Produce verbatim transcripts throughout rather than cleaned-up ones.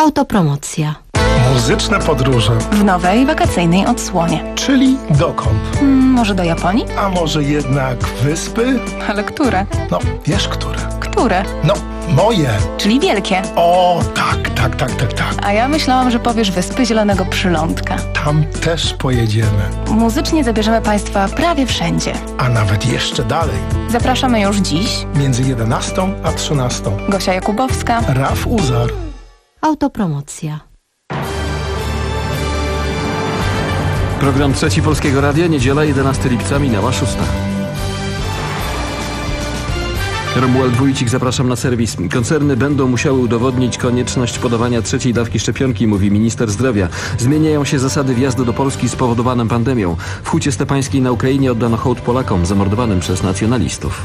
Autopromocja. Muzyczne podróże. W nowej, wakacyjnej odsłonie. Czyli dokąd? Hmm, może do Japonii? A może jednak wyspy? Ale które? No, wiesz które? Które? No, moje. Czyli wielkie. O, tak, tak, tak, tak, tak. A ja myślałam, że powiesz Wyspy Zielonego Przylądka. Tam też pojedziemy. Muzycznie zabierzemy Państwa prawie wszędzie. A nawet jeszcze dalej. Zapraszamy już dziś. Między jedenastą a trzynastą. Gosia Jakubowska. Raf Uzar. Autopromocja. Program Trzeci Polskiego Radia, niedziela, jedenastego lipca, minęła szósta. Romuald Wójcik, zapraszam na serwis. Koncerny będą musiały udowodnić konieczność podawania trzeciej dawki szczepionki, mówi minister zdrowia. Zmieniają się zasady wjazdu do Polski spowodowane pandemią. W Hucie Stepańskiej na Ukrainie oddano hołd Polakom zamordowanym przez nacjonalistów.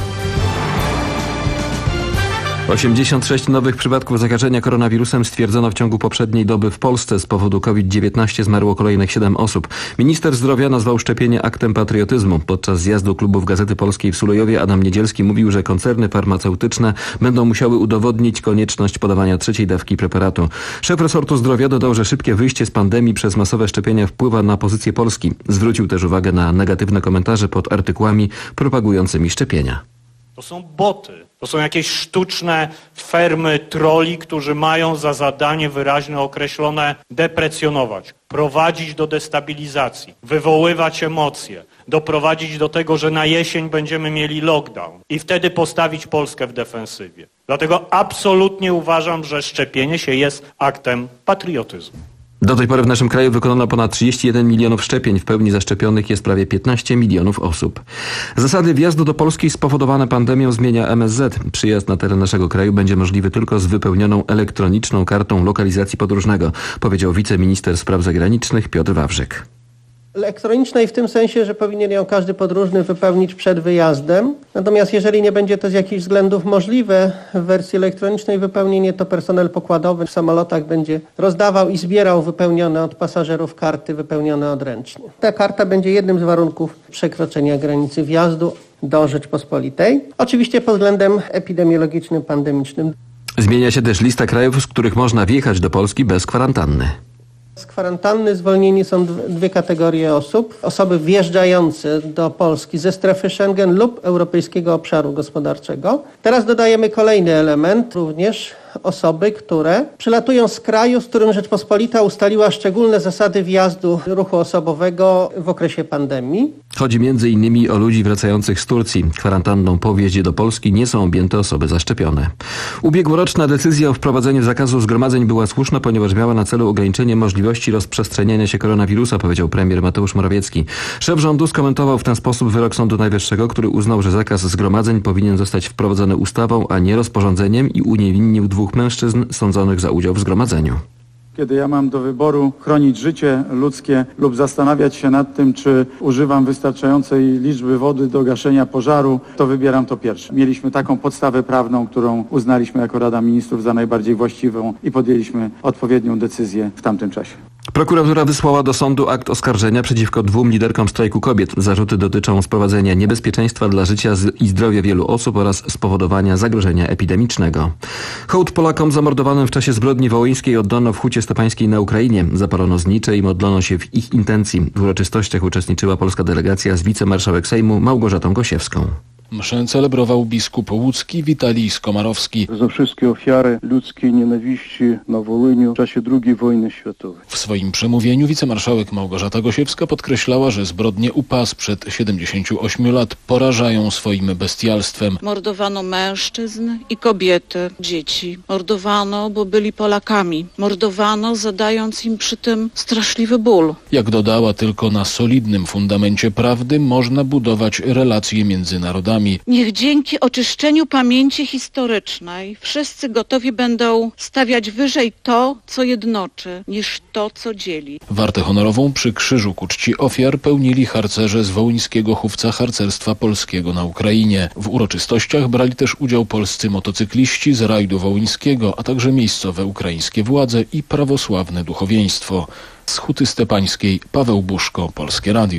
osiemdziesiąt sześć nowych przypadków zakażenia koronawirusem stwierdzono w ciągu poprzedniej doby w Polsce. Z powodu COVID dziewiętnaście zmarło kolejnych siedem osób. Minister zdrowia nazwał szczepienie aktem patriotyzmu. Podczas zjazdu klubów Gazety Polskiej w Sulejowie Adam Niedzielski mówił, że koncerny farmaceutyczne będą musiały udowodnić konieczność podawania trzeciej dawki preparatu. Szef resortu zdrowia dodał, że szybkie wyjście z pandemii przez masowe szczepienia wpływa na pozycję Polski. Zwrócił też uwagę na negatywne komentarze pod artykułami propagującymi szczepienia. To są boty, to są jakieś sztuczne fermy troli, którzy mają za zadanie wyraźnie określone deprecjonować, prowadzić do destabilizacji, wywoływać emocje, doprowadzić do tego, że na jesień będziemy mieli lockdown i wtedy postawić Polskę w defensywie. Dlatego absolutnie uważam, że szczepienie się jest aktem patriotyzmu. Do tej pory w naszym kraju wykonano ponad trzydzieści jeden milionów szczepień. W pełni zaszczepionych jest prawie piętnaście milionów osób. Zasady wjazdu do Polski spowodowane pandemią zmienia M S Z. Przyjazd na teren naszego kraju będzie możliwy tylko z wypełnioną elektroniczną kartą lokalizacji podróżnego, powiedział wiceminister spraw zagranicznych Piotr Wawrzyk. Elektronicznej w tym sensie, że powinien ją każdy podróżny wypełnić przed wyjazdem. Natomiast jeżeli nie będzie to z jakichś względów możliwe w wersji elektronicznej wypełnienie, to personel pokładowy w samolotach będzie rozdawał i zbierał wypełnione od pasażerów karty wypełnione odręcznie. Ta karta będzie jednym z warunków przekroczenia granicy wjazdu do Rzeczpospolitej. Oczywiście pod względem epidemiologicznym, pandemicznym. Zmienia się też lista krajów, z których można wjechać do Polski bez kwarantanny. Z kwarantanny zwolnieni są dwie kategorie osób. Osoby wjeżdżające do Polski ze strefy Schengen lub Europejskiego Obszaru Gospodarczego. Teraz dodajemy kolejny element, również osoby, które przylatują z kraju, z którym Rzeczpospolita ustaliła szczególne zasady wjazdu ruchu osobowego w okresie pandemii. Chodzi między innymi o ludzi wracających z Turcji. Kwarantanną po wjeździe do Polski nie są objęte osoby zaszczepione. Ubiegłoroczna decyzja o wprowadzeniu zakazu zgromadzeń była słuszna, ponieważ miała na celu ograniczenie możliwości rozprzestrzeniania się koronawirusa, powiedział premier Mateusz Morawiecki. Szef rządu skomentował w ten sposób wyrok Sądu Najwyższego, który uznał, że zakaz zgromadzeń powinien zostać wprowadzony ustawą, a nie rozporządzeniem i uniewinnił dwóch mężczyzn sądzonych za udział w zgromadzeniu. Kiedy ja mam do wyboru chronić życie ludzkie lub zastanawiać się nad tym, czy używam wystarczającej liczby wody do gaszenia pożaru, to wybieram to pierwsze. Mieliśmy taką podstawę prawną, którą uznaliśmy jako Rada Ministrów za najbardziej właściwą i podjęliśmy odpowiednią decyzję w tamtym czasie. Prokuratura wysłała do sądu akt oskarżenia przeciwko dwóm liderkom strajku kobiet. Zarzuty dotyczą sprowadzenia niebezpieczeństwa dla życia i zdrowia wielu osób oraz spowodowania zagrożenia epidemicznego. Hołd Polakom zamordowanym w czasie zbrodni wołyńskiej oddano w Hucie Stepańskiej na Ukrainie. Zapalono znicze i modlono się w ich intencji. W uroczystościach uczestniczyła polska delegacja z wicemarszałek Sejmu Małgorzatą Gosiewską. Mszę celebrował biskup łódzki Witalij Skomarowski. Za wszystkie ofiary ludzkiej nienawiści na Wołyniu w czasie drugiej wojny światowej. W swoim przemówieniu wicemarszałek Małgorzata Gosiewska podkreślała, że zbrodnie U P A sprzed siedemdziesięciu ośmiu lat porażają swoim bestialstwem. Mordowano mężczyzn i kobiety, dzieci. Mordowano, bo byli Polakami. Mordowano, zadając im przy tym straszliwy ból. Jak dodała, tylko na solidnym fundamencie prawdy można budować relacje między narodami. Niech dzięki oczyszczeniu pamięci historycznej wszyscy gotowi będą stawiać wyżej to, co jednoczy, niż to, co dzieli. Wartę honorową przy krzyżu ku czci ofiar pełnili harcerze z wołyńskiego chówca harcerstwa polskiego na Ukrainie. W uroczystościach brali też udział polscy motocykliści z rajdu wołyńskiego, a także miejscowe ukraińskie władze i prawosławne duchowieństwo. Z Huty Stepańskiej Paweł Buszko, Polskie Radio.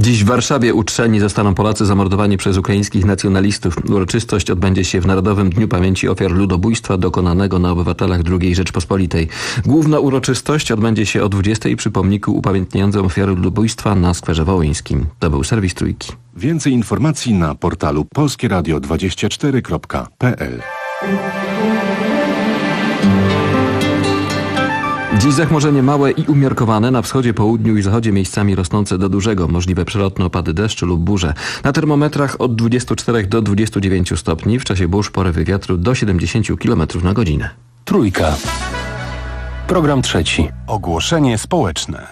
Dziś w Warszawie uczczeni zostaną Polacy zamordowani przez ukraińskich nacjonalistów. Uroczystość odbędzie się w Narodowym Dniu Pamięci Ofiar Ludobójstwa dokonanego na obywatelach drugiej Rzeczpospolitej. Główna uroczystość odbędzie się o dwudziestej przy pomniku upamiętniającym ofiary ludobójstwa na Skwerze Wołyńskim. To był serwis Trójki. Więcej informacji na portalu polskie radio dwadzieścia cztery kropka p l. Dziś zachmurzenie małe i umiarkowane, na wschodzie, południu i zachodzie miejscami rosnące do dużego. Możliwe przelotne opady deszczu lub burze. Na termometrach od dwudziestu czterech do dwudziestu dziewięciu stopni. W czasie burz porywy wiatru do siedemdziesięciu kilometrów na godzinę. Trójka. Program trzeci. Ogłoszenie społeczne.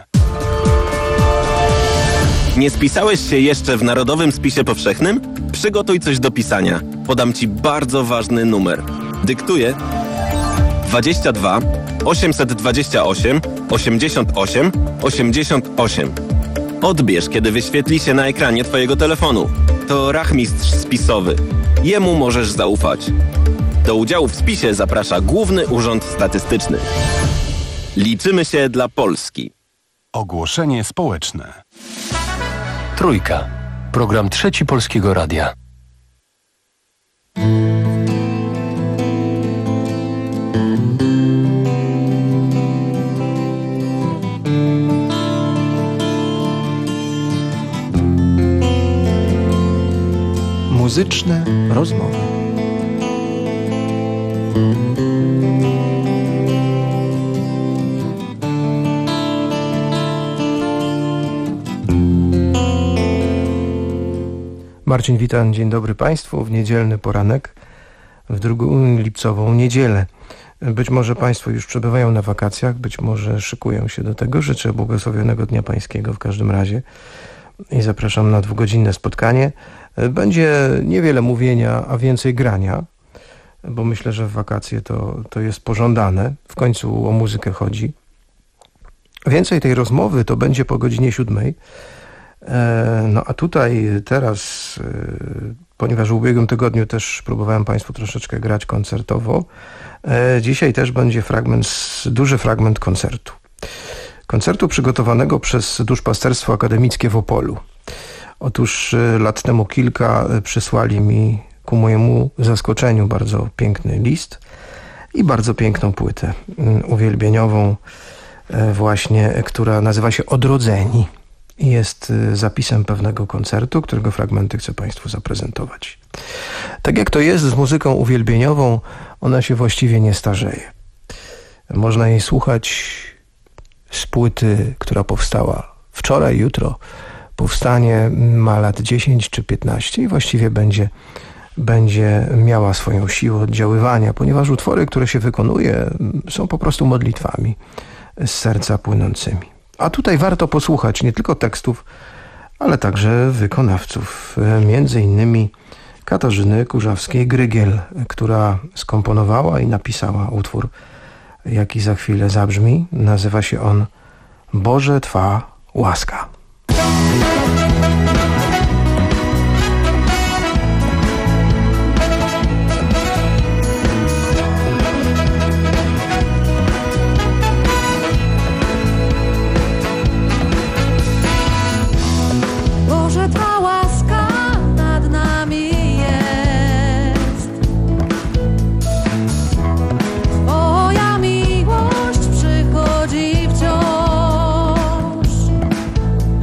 Nie spisałeś się jeszcze w Narodowym Spisie Powszechnym? Przygotuj coś do pisania. Podam Ci bardzo ważny numer. Dyktuję dwadzieścia dwa osiemset dwadzieścia osiem osiemdziesiąt osiem osiemdziesiąt osiem. Odbierz, kiedy wyświetli się na ekranie Twojego telefonu. To rachmistrz spisowy. Jemu możesz zaufać. Do udziału w spisie zaprasza Główny Urząd Statystyczny. Liczymy się dla Polski. Ogłoszenie społeczne. Trójka. Program trzeci Polskiego Radia. Muzyczne rozmowy. Marcin Witan, dzień dobry Państwu. W niedzielny poranek, w drugą lipcową niedzielę. Być może Państwo już przebywają na wakacjach, być może szykują się do tego. Życzę błogosławionego Dnia Pańskiego w każdym razie i zapraszam na dwugodzinne spotkanie. Będzie niewiele mówienia, a więcej grania, bo myślę, że w wakacje to, to jest pożądane. W końcu o muzykę chodzi. Więcej tej rozmowy to będzie po godzinie siódmej. No a tutaj teraz, ponieważ w ubiegłym tygodniu też próbowałem Państwu troszeczkę grać koncertowo, dzisiaj też będzie fragment, duży fragment koncertu. Koncertu przygotowanego przez Duszpasterstwo Akademickie w Opolu. Otóż lat temu kilka przysłali mi ku mojemu zaskoczeniu bardzo piękny list i bardzo piękną płytę uwielbieniową właśnie, która nazywa się Odrodzeni. Jest zapisem pewnego koncertu, którego fragmenty chcę Państwu zaprezentować. Tak jak to jest z muzyką uwielbieniową, ona się właściwie nie starzeje. Można jej słuchać z płyty, która powstała wczoraj, jutro. Powstanie, ma lat dziesięć czy piętnaście i właściwie będzie, będzie miała swoją siłę oddziaływania, ponieważ utwory, które się wykonuje, są po prostu modlitwami z serca płynącymi. A tutaj warto posłuchać nie tylko tekstów, ale także wykonawców. Między innymi Katarzyny Kurzawskiej-Grygiel, która skomponowała i napisała utwór, jaki za chwilę zabrzmi. Nazywa się on Boże Twa łaska. Boże, Twa łaska nad nami jest. Twoja miłość przychodzi wciąż.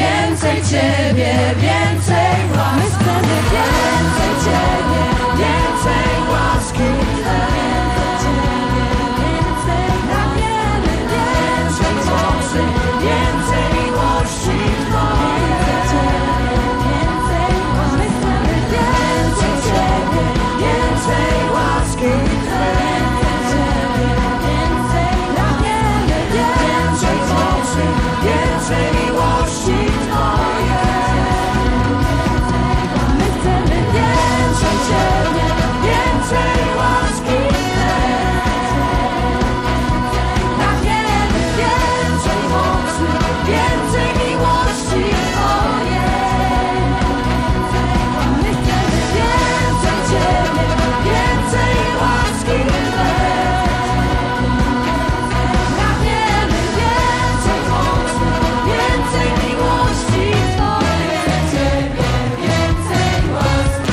więcej Ciebie, więcej łaski. My chcemy więcej Ciebie, więcej łaski. Więcej Ciebie, więcej pragniemy, więcej mocy, więcej miłości Twojej. Więcej łaski. My chcemy więcej Ciebie, więcej łaski. Więcej Ciebie, więcej pragniemy, więcej mocy, więcej miłości Twojej. My chcemy więcej Ciebie, więcej łaski. Pragniemy więcej mocy, więcej miłości Twojej. My chcemy więcej Ciebie, więcej łaski. Pragniemy więcej mocy, więcej miłości Twojej. Ciebie, więcej łaski.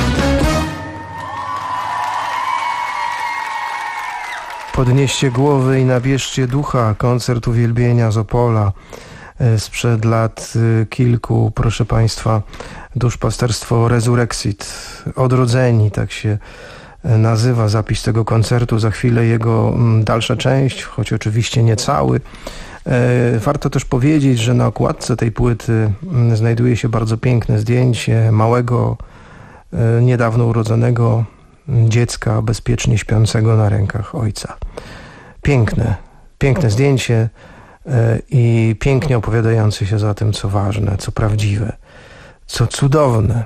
Podnieście głowy i nabierzcie ducha. Koncert uwielbienia z Opola e, sprzed lat e, kilku, proszę Państwa, duszpasterstwo Resurrexit, Odrodzeni, tak się e, nazywa zapis tego koncertu. Za chwilę jego m, dalsza część, choć oczywiście nie cały. E, warto też powiedzieć, że na okładce tej płyty m, znajduje się bardzo piękne zdjęcie małego, e, niedawno urodzonego dziecka bezpiecznie śpiącego na rękach ojca. Piękne, piękne zdjęcie e, i pięknie opowiadające się za tym, co ważne, co prawdziwe, co cudowne.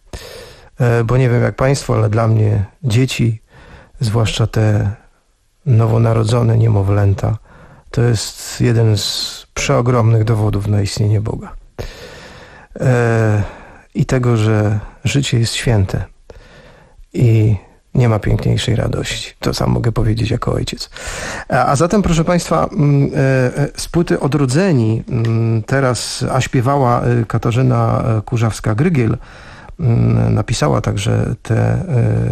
E, bo nie wiem jak Państwo, ale dla mnie dzieci, zwłaszcza te nowonarodzone niemowlęta, to jest jeden z przeogromnych dowodów na istnienie Boga. E, I tego, że życie jest święte. I nie ma piękniejszej radości. To sam mogę powiedzieć jako ojciec. A, a zatem, proszę Państwa, z płyty Odrodzeni teraz, a śpiewała Katarzyna Kurzawska-Grygiel, napisała także tę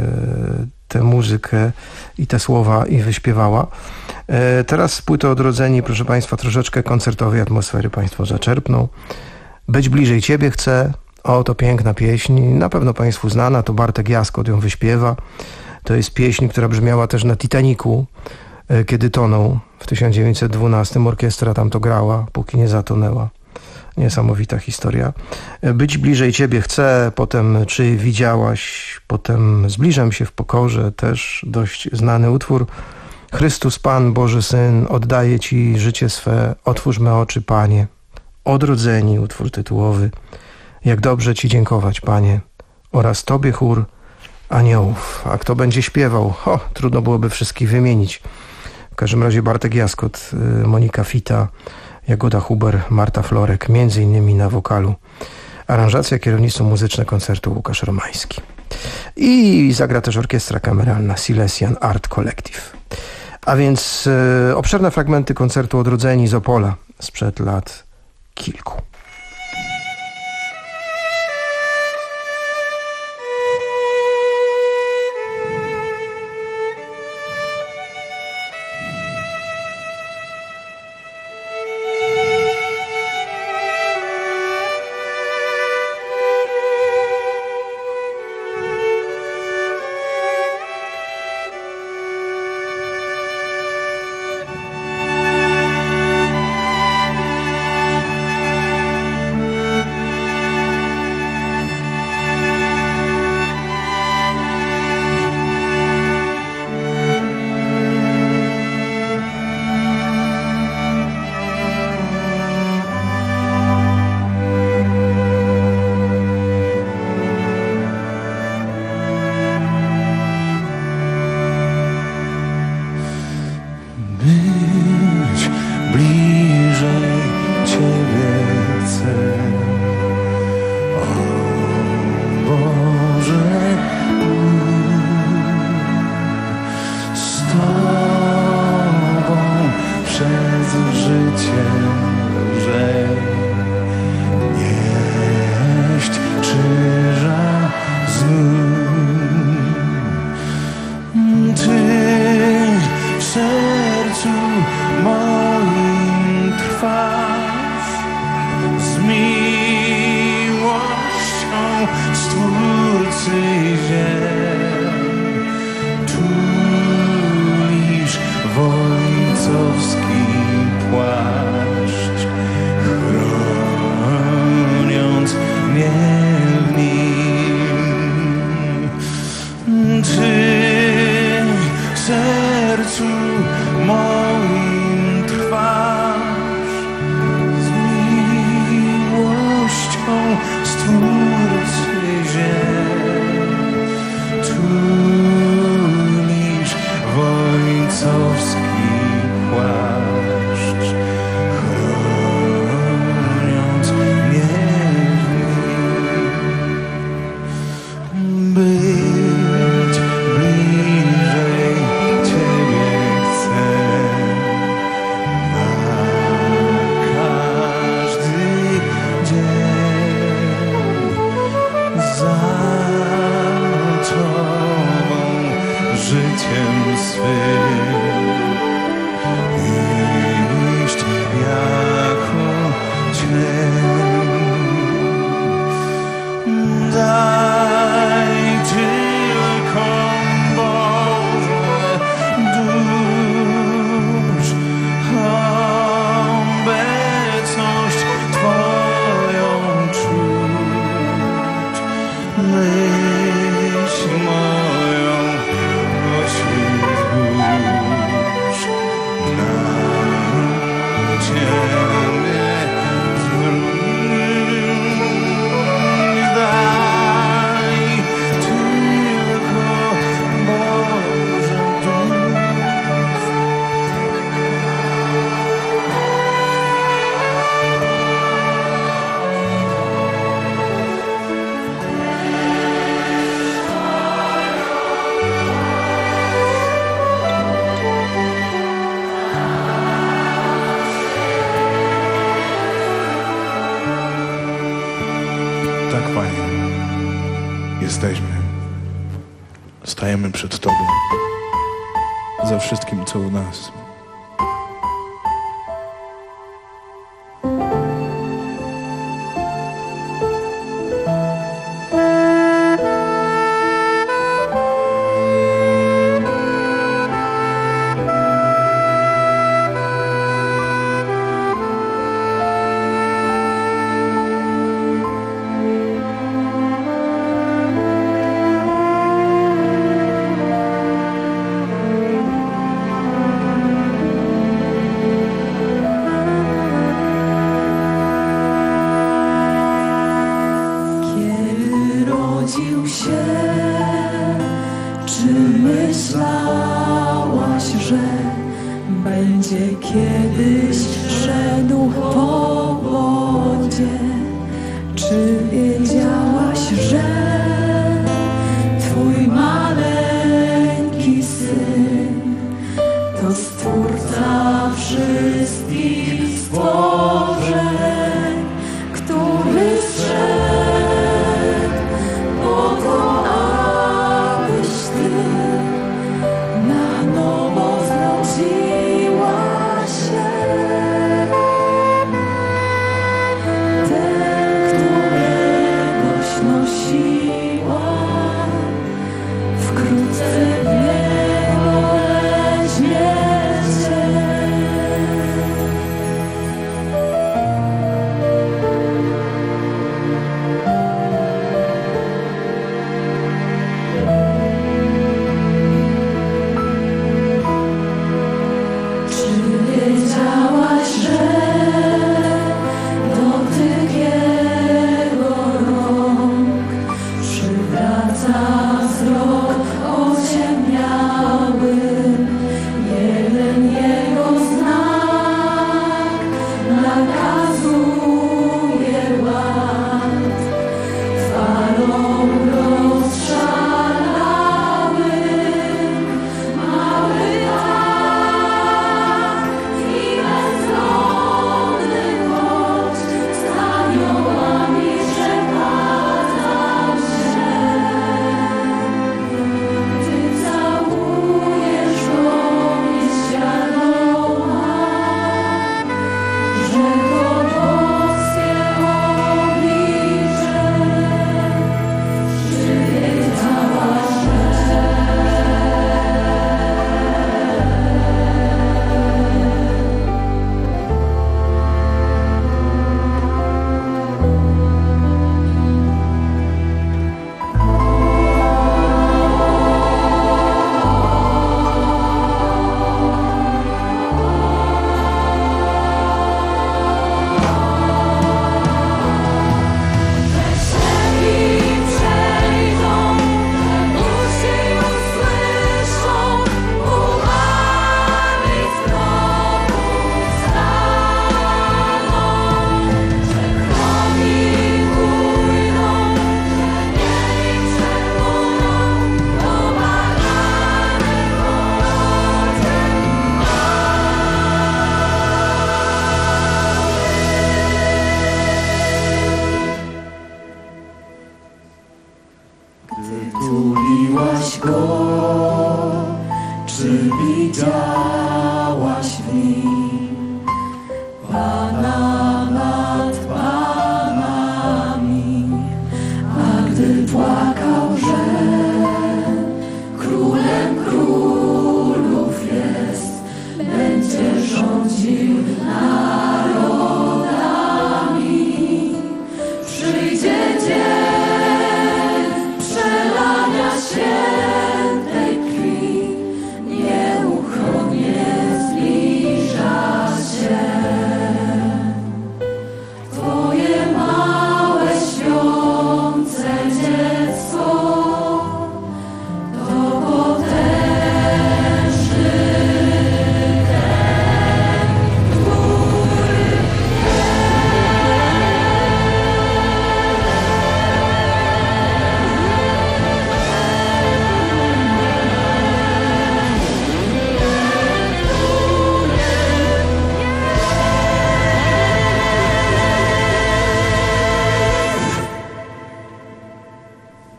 tę muzykę i te słowa i wyśpiewała. Teraz z płyty Odrodzeni, proszę Państwa, troszeczkę koncertowej atmosfery Państwo zaczerpną. Być bliżej Ciebie chcę. O, to piękna pieśń, na pewno Państwu znana, to Bartek Jaskot ją wyśpiewa. To jest pieśń, która brzmiała też na Titanicu, kiedy tonął w tysiąc dziewięćset dwunastym. Orkiestra tam to grała, póki nie zatonęła. Niesamowita historia. Być bliżej Ciebie chcę, potem Czy widziałaś, potem Zbliżam się w pokorze, też dość znany utwór. Chrystus Pan, Boży Syn, oddaję Ci życie swe, otwórz me oczy, Panie. Odrodzeni, utwór tytułowy. Jak dobrze Ci dziękować, Panie, oraz Tobie chór aniołów. A kto będzie śpiewał? O, trudno byłoby wszystkich wymienić. W każdym razie Bartek Jaskot, Monika Fita, Jagoda Huber, Marta Florek, między innymi na wokalu. Aranżacja, kierownictwo muzyczne koncertu Łukasz Romański. I zagra też orkiestra kameralna Silesian Art Collective. A więc e, obszerne fragmenty koncertu Odrodzeni z Opola sprzed lat kilku. Thank cyzie tulisz wojcowski płaszcz, chroniąc mnie w nim. Ty w sercu moim trwasz, z miłością Stwórcy ziem tulisz wojcowski płaszcz, chroniąc mnie w nim. Być bliżej Ciebie chcę na każdy dzień, za Tobą życiem swym iść jako cień. Daj tylko, Boże, dusz obecność Twoją czuć, myśl moją pośród burz na Ciebie zwróć. Daj tylko, Boże, duch. Tak, Panie, jesteśmy. Stajemy przed Tobą za wszystkim, co u nas. Kiedy rodził się, czy myślałaś, że będzie kiedyś szedł po wodzie? Czy wiedziałaś, że twój maleńki syn to Stwórca wszystkich stworzeń, który zszedł po to, abyś ty na nowo zrodziła się? Ten, którego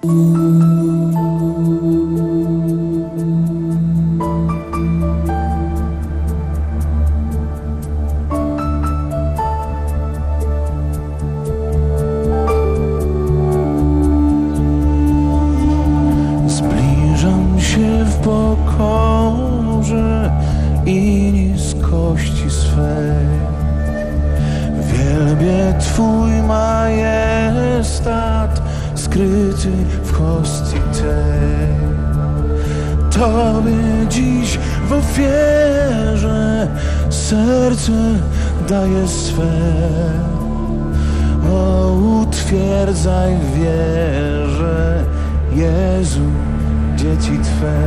Zbliżam się w pokorze i niskości swej. Wielbię Twój majestat skryty w hostii tej. Tobie dziś w ofierze serce daję swe. O, utwierdzaj w wierze, Jezu, dzieci Twe.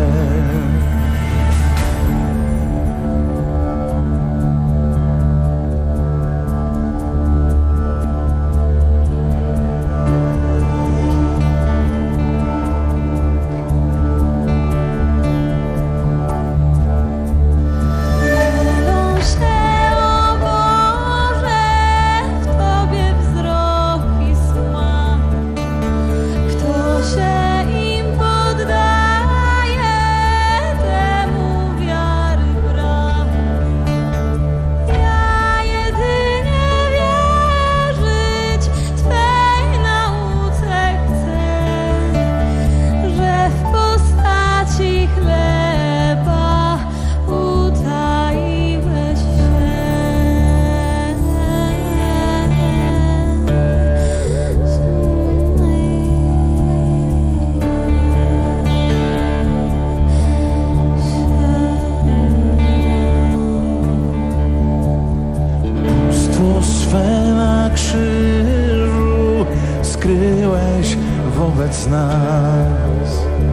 Wobec nas,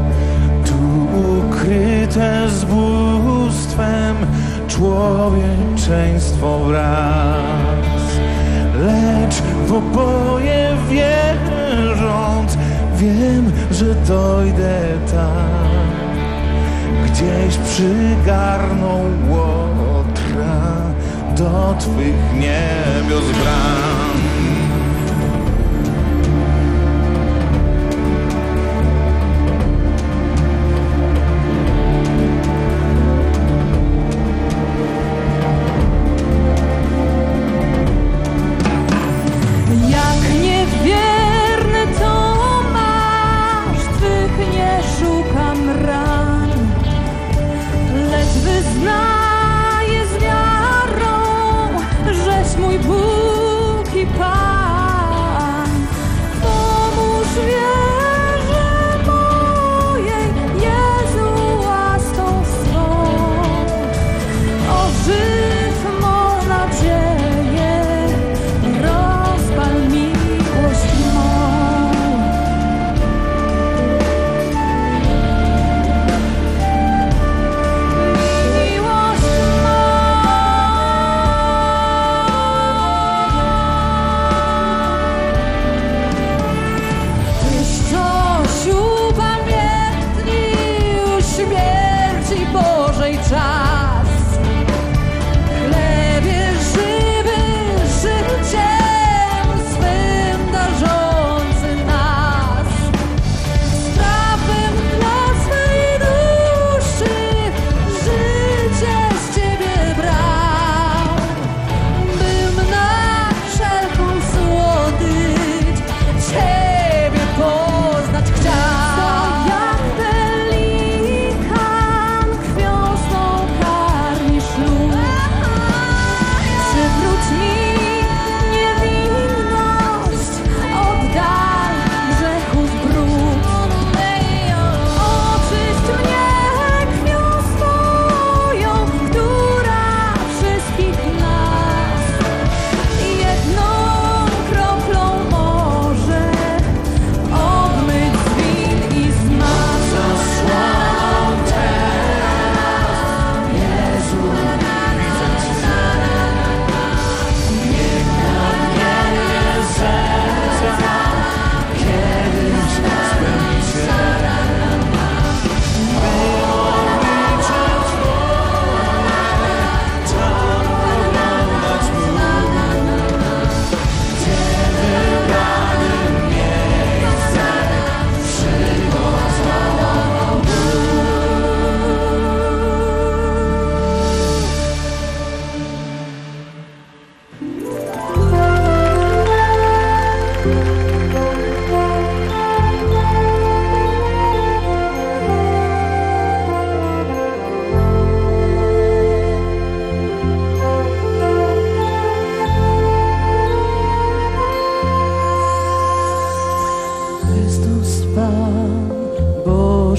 tu ukryte z bóstwem człowieczeństwo wraz. Lecz w oboje wierząc, wiem, że dojdę tam, gdzieś przygarną łotra do Twych niebios bram. Wyznaję z wiarą, żeś mój Bóg i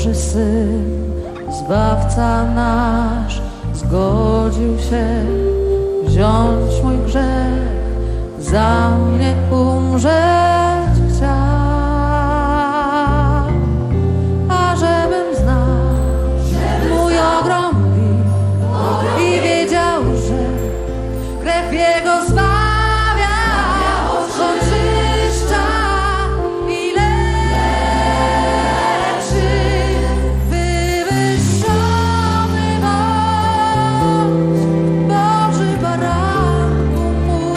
Boży Syn, Zbawca nasz, zgodził się wziąć mój grzech, za mnie umrzeć chciał, a żebym znał mój ogrom win i wiedział, że krew Jego zbawia, oczyszcza i leczy, wywyższony bądź, Boży baranku mój.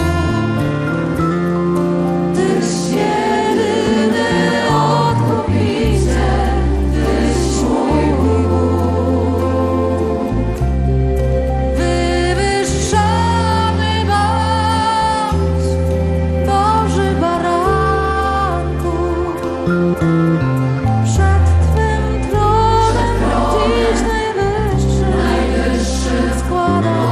Tyś jedyny odkupiciel, Tyś mój Bóg. Wywyższony bądź, Boży baranku. Przed Twym tronem dziś najwyższy składam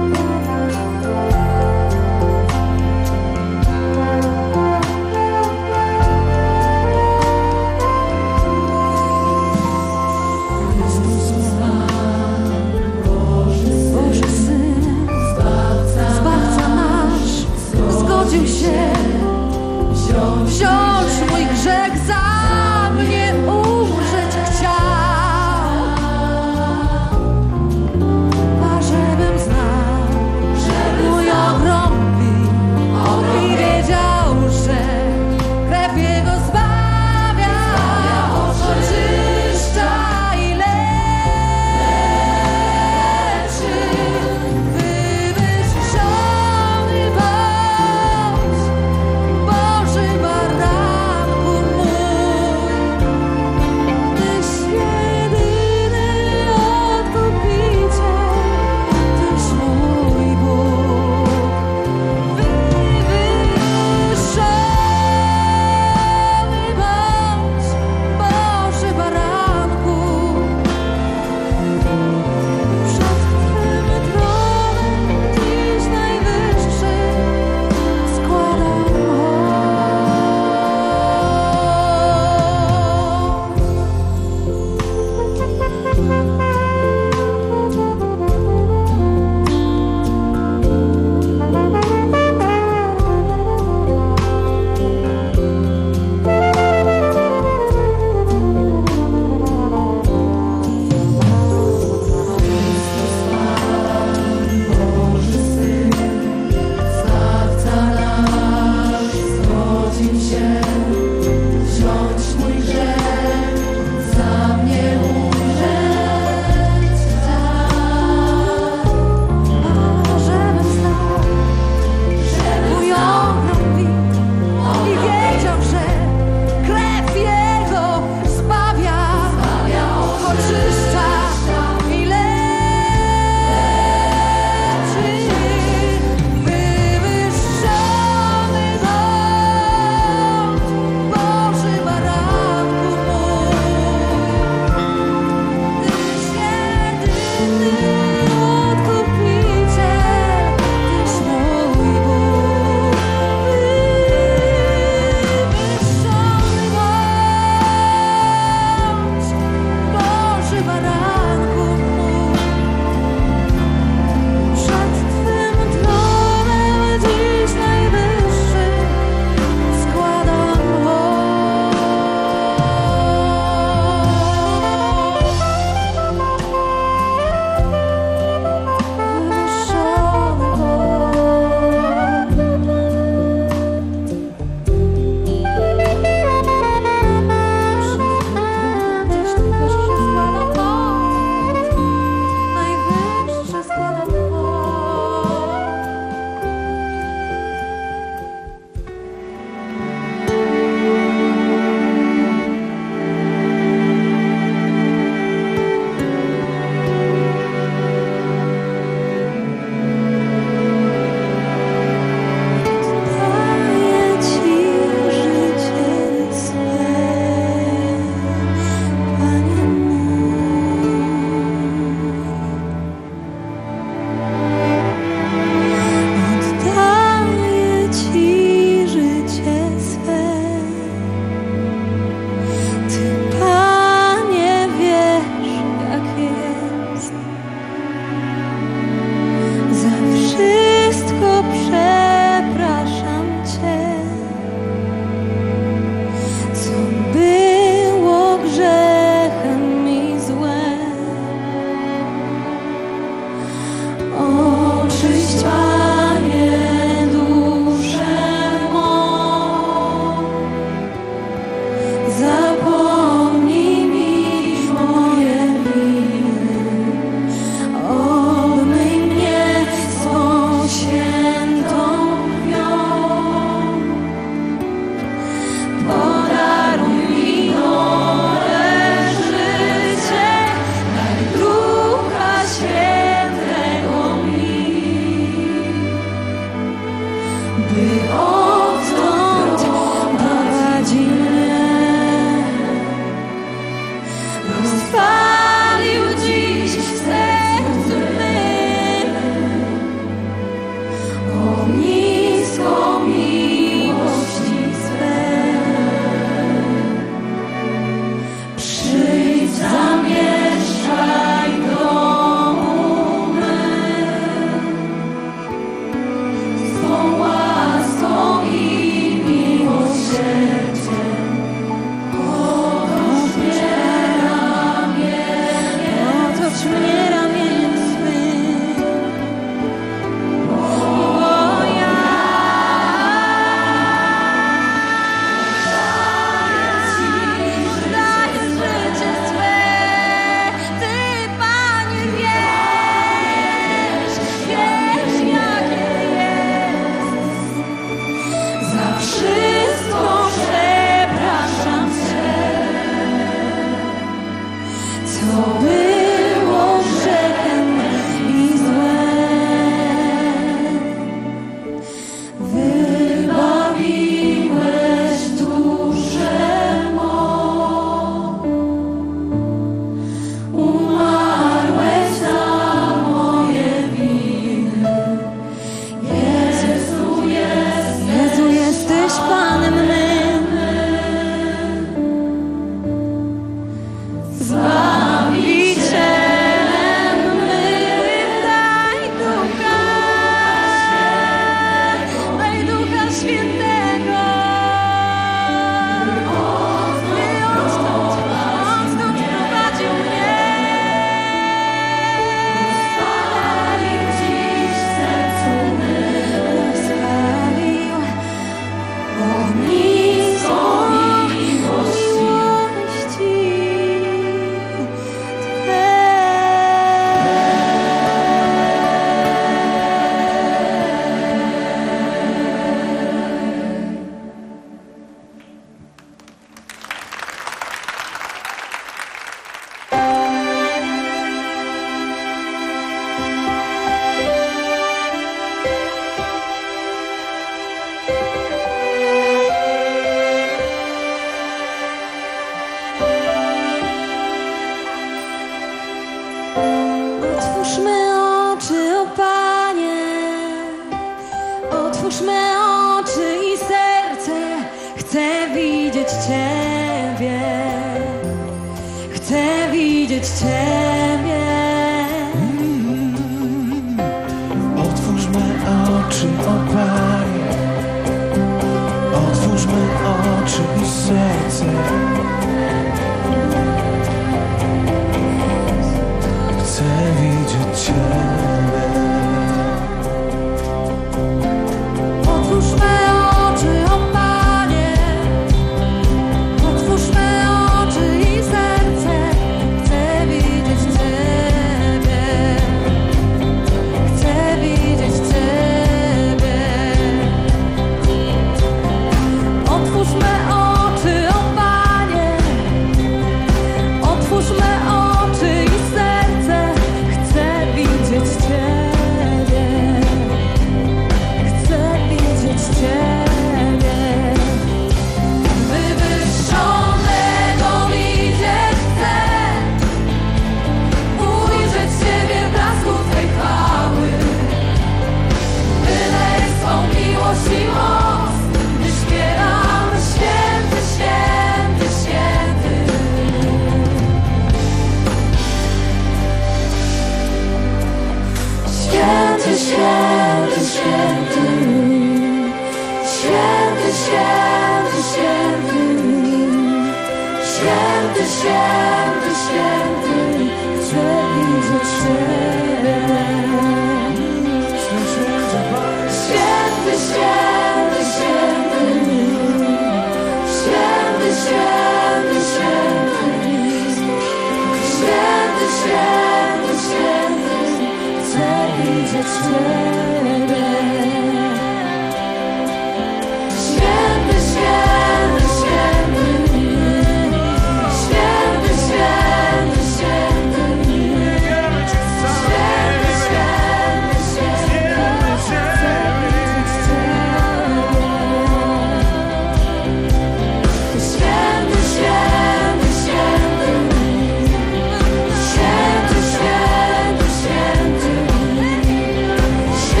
Święty, święty, święty,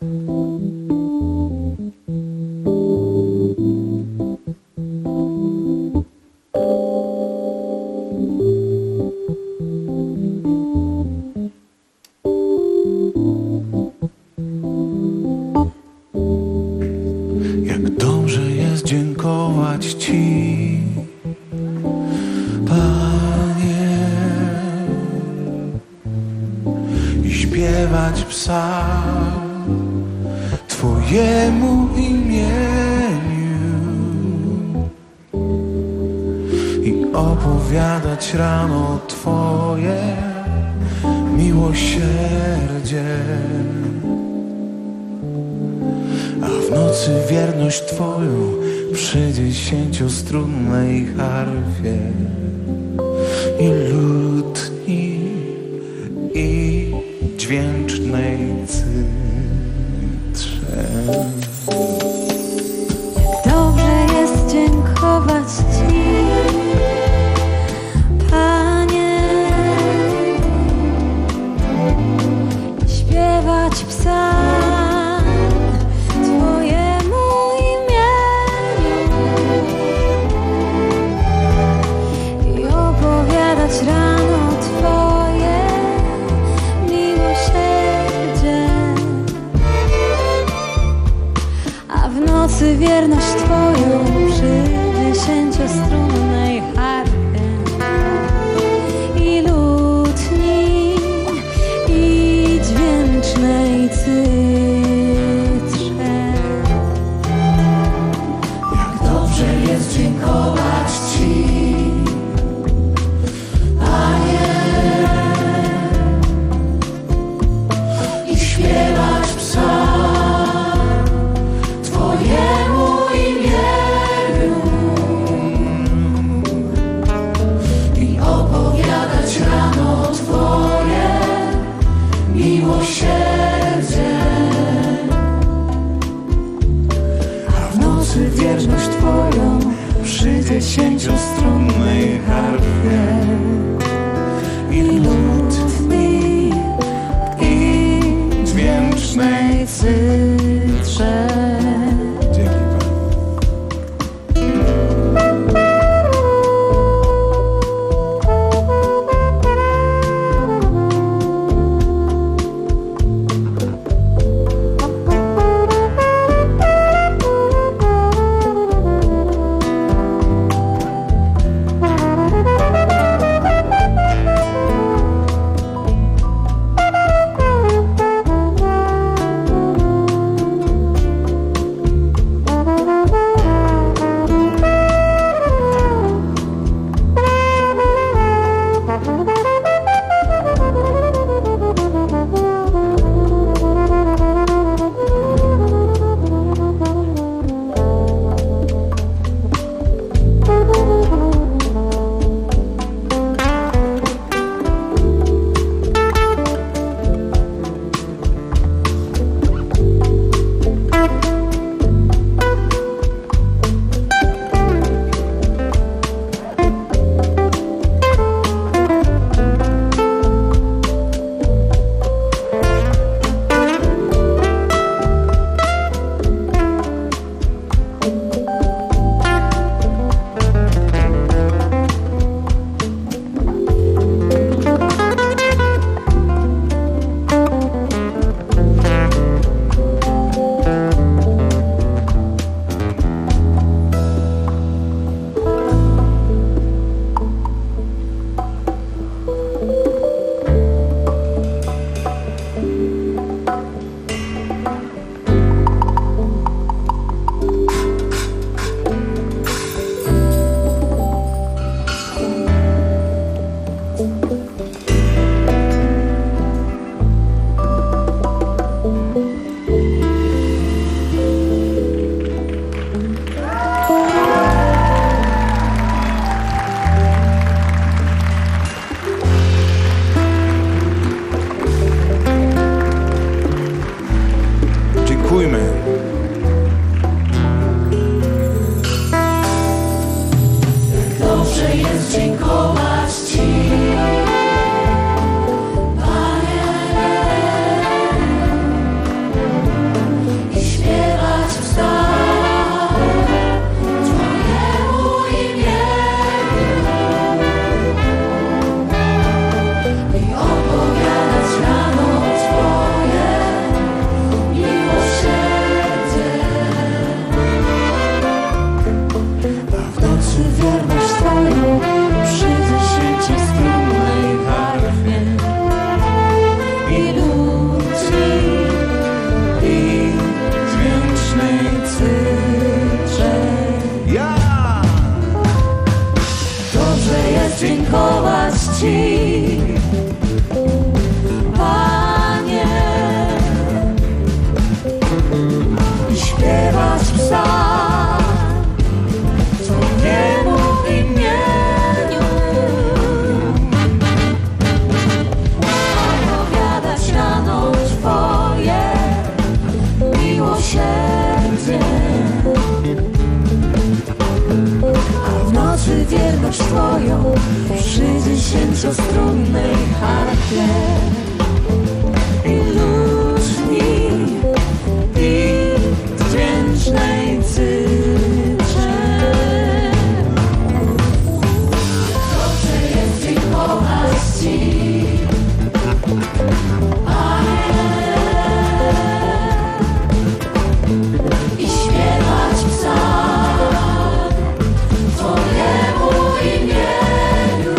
Jak dobrze jest dziękować Ci, Panie, i śpiewać psalm Twojemu imieniu i opowiadać rano Twoje miłosierdzie, a w nocy wierność Twoją przy dziesięciostrunnej harfie i lutni i dźwięcznej cytrze. Dobrze jest dziękować Ci, Panie, i śpiewać psalm Twojemu imieniu i opowiadać rano Twoje miłosierdzie, a w nocy wierność Twoją przy dziesięciostrunnej harfie i lutni i dźwięcznej cytrze. Jak dobrze jest dziękować Ci, Panie, i śpiewać psalm Twojemu imieniu i opowiadać rano Twoje miłosierdzie, a w nocy wierność Twoją przy dziesięciostrunnej harfie i lutni i dźwięcznej cytrze. Dzięki Panu. Twoją przy dziesięciostrunnej harfie. I lutni, i wdzięcznej cytrze. Dobrze jest dziękować Ci, i śpiewać psalm Twojemu imieniu.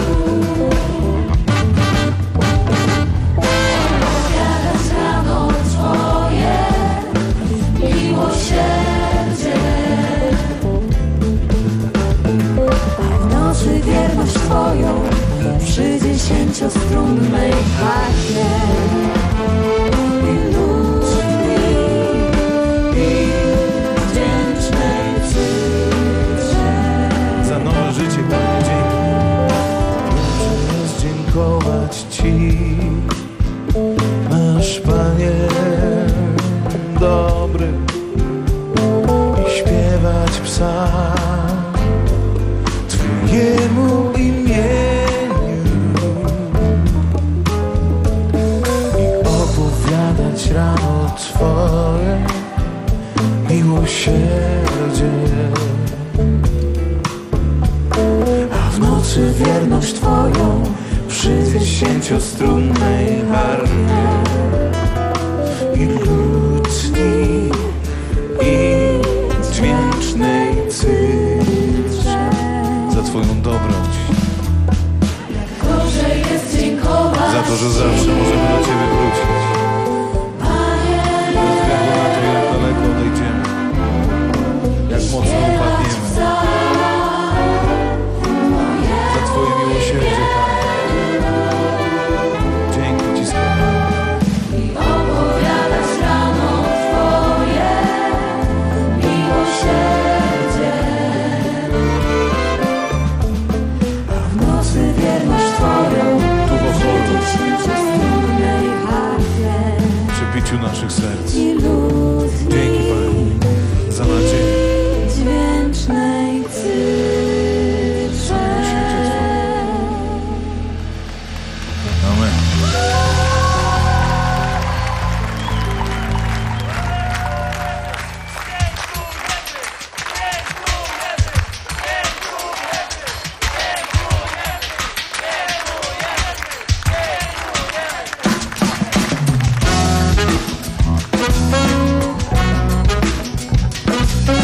Opowiadać rano Twoje miłosierdzie, a w nocy wierność Twoją przy dziesięciostrunnej harfie. Za nowe życie, Panie, dzięki. Dobrze jest dziękować Ci. Nasz Panie dobry i śpiewać psalm Twojemu imieniu i opowiadać rano Twoje miłosierdzie, a w nocy wierność Twoją przy dziesięciostrunnej harfie. I lutni, i dźwięcznej cytrze. Za Twoją dobroć, Dobrze jest dziękować za to, że zawsze możemy do Ciebie wrócić. Bez względu na to, jak daleko odejdziemy, jak mocno upadniemy. Za Twoje miłosierdzie, Panie. Dzięki Ci, składam. i opowiadać rano Twoje miłosierdzie, a w nocy wierność Twoją Tu w Ocholu, przy dziesięciostrunnej harfie. przy biciu naszych serc. I lutni, Dzięki, Panie, za nadzieję. dźwięcznej cytrze. Amen. Dziękujemy.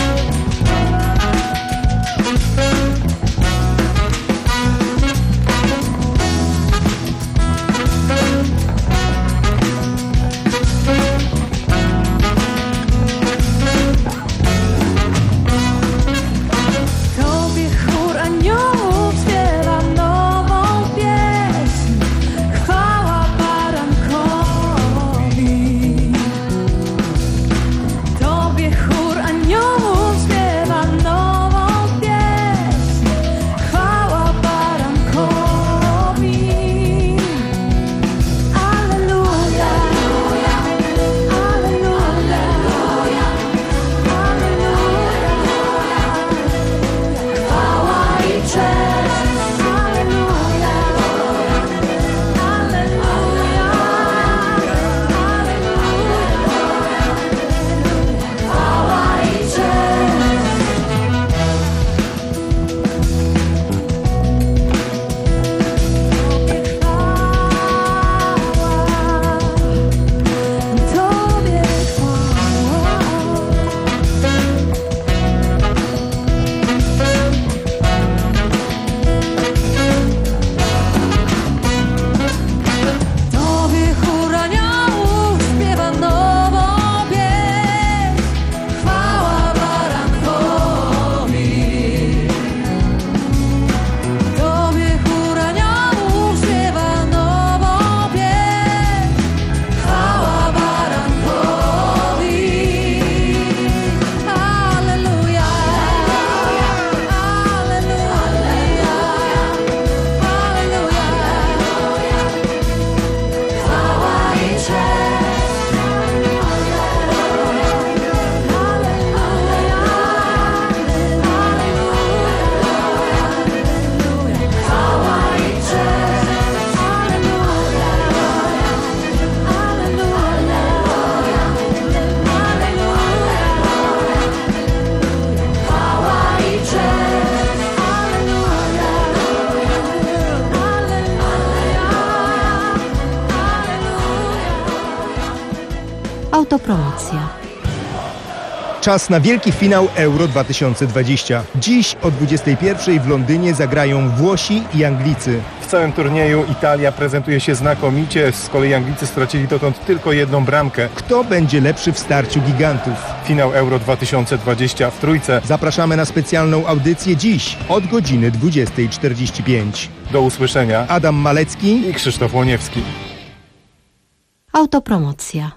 Autopromocja. Czas na wielki finał Euro dwa tysiące dwadzieścia. Dziś o dwudziestej pierwszej w Londynie zagrają Włosi i Anglicy. W całym turnieju Italia prezentuje się znakomicie, z kolei Anglicy stracili dotąd tylko jedną bramkę. Kto będzie lepszy w starciu gigantów? Finał Euro dwa tysiące dwadzieścia w Trójce. Zapraszamy na specjalną audycję dziś od godziny dwudziestej czterdzieści pięć. Do usłyszenia. Adam Malecki i Krzysztof Łoniewski. Autopromocja.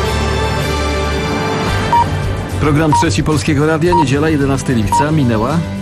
Program Trzeci Polskiego Radia, niedziela jedenastego lipca minęła.